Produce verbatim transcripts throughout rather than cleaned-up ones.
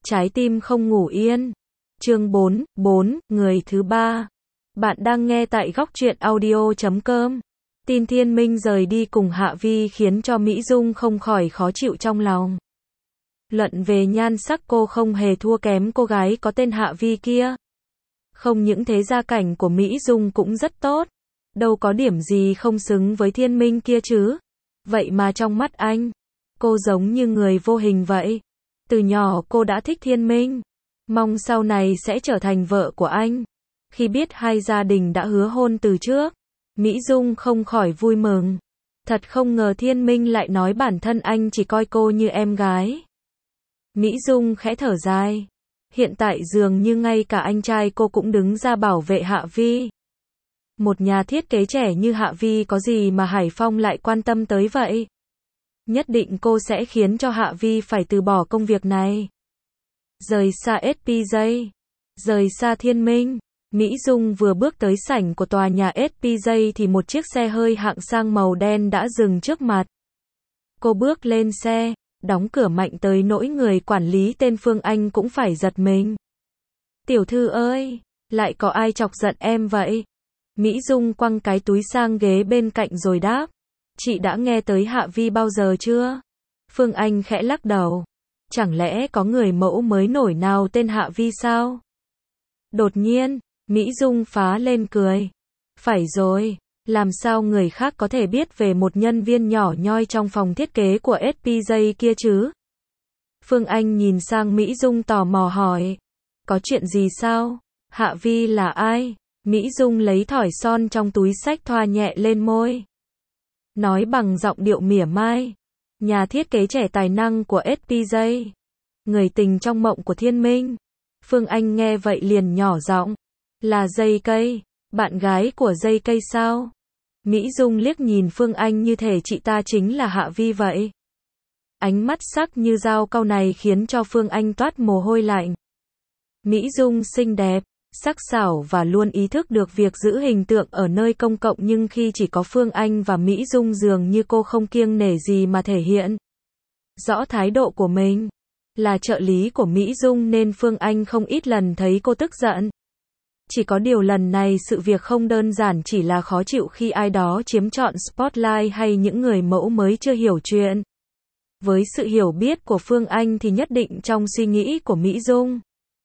Trái tim không ngủ yên. Chương bốn, bốn, người thứ ba. Bạn đang nghe tại góc truyện audio chấm com. Tin Thiên Minh rời đi cùng Hạ Vi khiến cho Mỹ Dung không khỏi khó chịu trong lòng. Luận về nhan sắc cô không hề thua kém cô gái có tên Hạ Vi kia. Không những thế gia cảnh của Mỹ Dung cũng rất tốt. Đâu có điểm gì không xứng với Thiên Minh kia chứ. Vậy mà trong mắt anh, cô giống như người vô hình vậy. Từ nhỏ cô đã thích Thiên Minh. Mong sau này sẽ trở thành vợ của anh. Khi biết hai gia đình đã hứa hôn từ trước, Mỹ Dung không khỏi vui mừng. Thật không ngờ Thiên Minh lại nói bản thân anh chỉ coi cô như em gái. Mỹ Dung khẽ thở dài. Hiện tại dường như ngay cả anh trai cô cũng đứng ra bảo vệ Hạ Vi. Một nhà thiết kế trẻ như Hạ Vi có gì mà Hải Phong lại quan tâm tới vậy? Nhất định cô sẽ khiến cho Hạ Vi phải từ bỏ công việc này. Rời xa ét pê giê. Rời xa Thiên Minh. Mỹ Dung vừa bước tới sảnh của tòa nhà ét pê giê thì một chiếc xe hơi hạng sang màu đen đã dừng trước mặt. Cô bước lên xe, đóng cửa mạnh tới nỗi người quản lý tên Phương Anh cũng phải giật mình. Tiểu thư ơi, lại có ai chọc giận em vậy? Mỹ Dung quăng cái túi sang ghế bên cạnh rồi đáp. Chị đã nghe tới Hạ Vi bao giờ chưa? Phương Anh khẽ lắc đầu. Chẳng lẽ có người mẫu mới nổi nào tên Hạ Vi sao? Đột nhiên, Mỹ Dung phá lên cười. Phải rồi, làm sao người khác có thể biết về một nhân viên nhỏ nhoi trong phòng thiết kế của ét pê giê kia chứ? Phương Anh nhìn sang Mỹ Dung tò mò hỏi. Có chuyện gì sao? Hạ Vi là ai? Mỹ Dung lấy thỏi son trong túi xách thoa nhẹ lên môi. Nói bằng giọng điệu mỉa mai. Nhà thiết kế trẻ tài năng của ét pê giê. Người tình trong mộng của Thiên Minh. Phương Anh nghe vậy liền nhỏ giọng. Là Dây Cây, bạn gái của Dây Cây sao? Mỹ Dung liếc nhìn Phương Anh như thể chị ta chính là Hạ Vi vậy. Ánh mắt sắc như dao cau này khiến cho Phương Anh toát mồ hôi lạnh. Mỹ Dung xinh đẹp, sắc sảo và luôn ý thức được việc giữ hình tượng ở nơi công cộng, nhưng khi chỉ có Phương Anh và Mỹ Dung dường như cô không kiêng nể gì mà thể hiện rõ thái độ của mình. Là trợ lý của Mỹ Dung nên Phương Anh không ít lần thấy cô tức giận. Chỉ có điều lần này sự việc không đơn giản chỉ là khó chịu khi ai đó chiếm trọn spotlight hay những người mẫu mới chưa hiểu chuyện. Với sự hiểu biết của Phương Anh thì nhất định trong suy nghĩ của Mỹ Dung,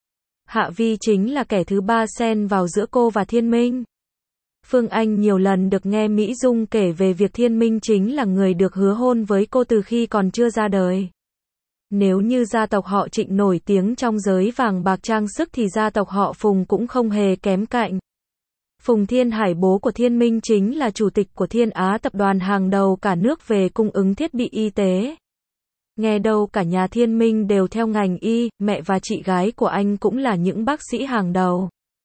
Hạ Vi chính là kẻ thứ ba xen vào giữa cô và Thiên Minh. Phương Anh nhiều lần được nghe Mỹ Dung kể về việc Thiên Minh chính là người được hứa hôn với cô từ khi còn chưa ra đời. Nếu như gia tộc họ Trịnh nổi tiếng trong giới vàng bạc trang sức thì gia tộc họ Phùng cũng không hề kém cạnh. Phùng Thiên Hải bố của Thiên Minh chính là chủ tịch của Thiên Á tập đoàn hàng đầu cả nước về cung ứng thiết bị y tế. Nghe đâu cả nhà Thiên Minh đều theo ngành y, mẹ và chị gái của anh cũng là những bác sĩ hàng đầu.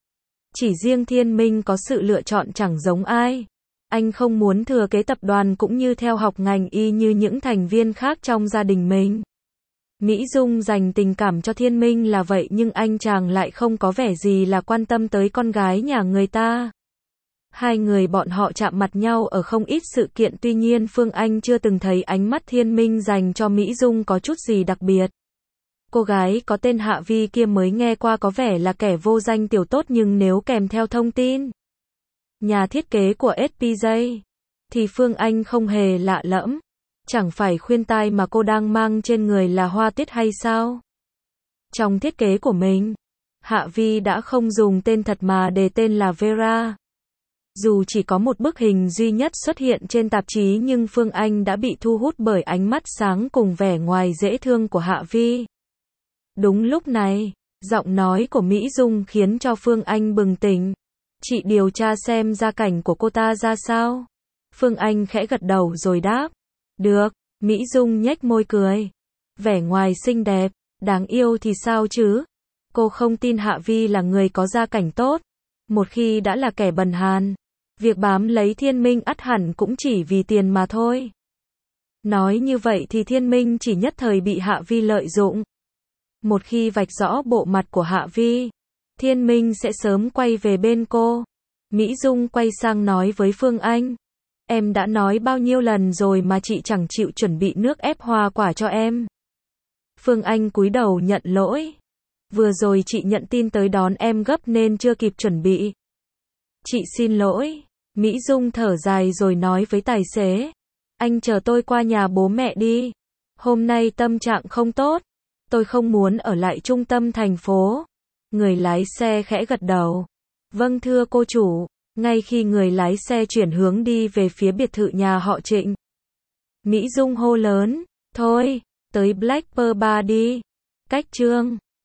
Chỉ riêng Thiên Minh có sự lựa chọn chẳng giống ai. Anh không muốn thừa kế tập đoàn cũng như theo học ngành y như những thành viên khác trong gia đình mình. Mỹ Dung dành tình cảm cho Thiên Minh là vậy nhưng anh chàng lại không có vẻ gì là quan tâm tới con gái nhà người ta. Hai người bọn họ chạm mặt nhau ở không ít sự kiện, tuy nhiên Phương Anh chưa từng thấy ánh mắt Thiên Minh dành cho Mỹ Dung có chút gì đặc biệt. Cô gái có tên Hạ Vi kia mới nghe qua có vẻ là kẻ vô danh tiểu tốt, nhưng nếu kèm theo thông tin nhà thiết kế của ét pê giê thì Phương Anh không hề lạ lẫm. Chẳng phải khuyên tai mà cô đang mang trên người là hoa tiết hay sao? Trong thiết kế của mình, Hạ Vi đã không dùng tên thật mà đề tên là Vera. Dù chỉ có một bức hình duy nhất xuất hiện trên tạp chí nhưng Phương Anh đã bị thu hút bởi ánh mắt sáng cùng vẻ ngoài dễ thương của Hạ Vi. Đúng lúc này, giọng nói của Mỹ Dung khiến cho Phương Anh bừng tỉnh. Chị điều tra xem gia cảnh của cô ta ra sao? Phương Anh khẽ gật đầu rồi đáp. Được, Mỹ Dung nhếch môi cười. Vẻ ngoài xinh đẹp, đáng yêu thì sao chứ? Cô không tin Hạ Vi là người có gia cảnh tốt. Một khi đã là kẻ bần hàn, việc bám lấy Thiên Minh ắt hẳn cũng chỉ vì tiền mà thôi. Nói như vậy thì Thiên Minh chỉ nhất thời bị Hạ Vi lợi dụng. Một khi vạch rõ bộ mặt của Hạ Vi, Thiên Minh sẽ sớm quay về bên cô. Mỹ Dung quay sang nói với Phương Anh. Em đã nói bao nhiêu lần rồi mà chị chẳng chịu chuẩn bị nước ép hoa quả cho em. Phương Anh cúi đầu nhận lỗi. Vừa rồi chị nhận tin tới đón em gấp nên chưa kịp chuẩn bị. Chị xin lỗi. Mỹ Dung thở dài rồi nói với tài xế. Anh chờ tôi qua nhà bố mẹ đi. Hôm nay tâm trạng không tốt. Tôi không muốn ở lại trung tâm thành phố. Người lái xe khẽ gật đầu. Vâng thưa cô chủ. Ngay khi người lái xe chuyển hướng đi về phía biệt thự nhà họ Trịnh, Mỹ Dung hô lớn. Thôi, tới Black Pearl Bar đi. Cách chương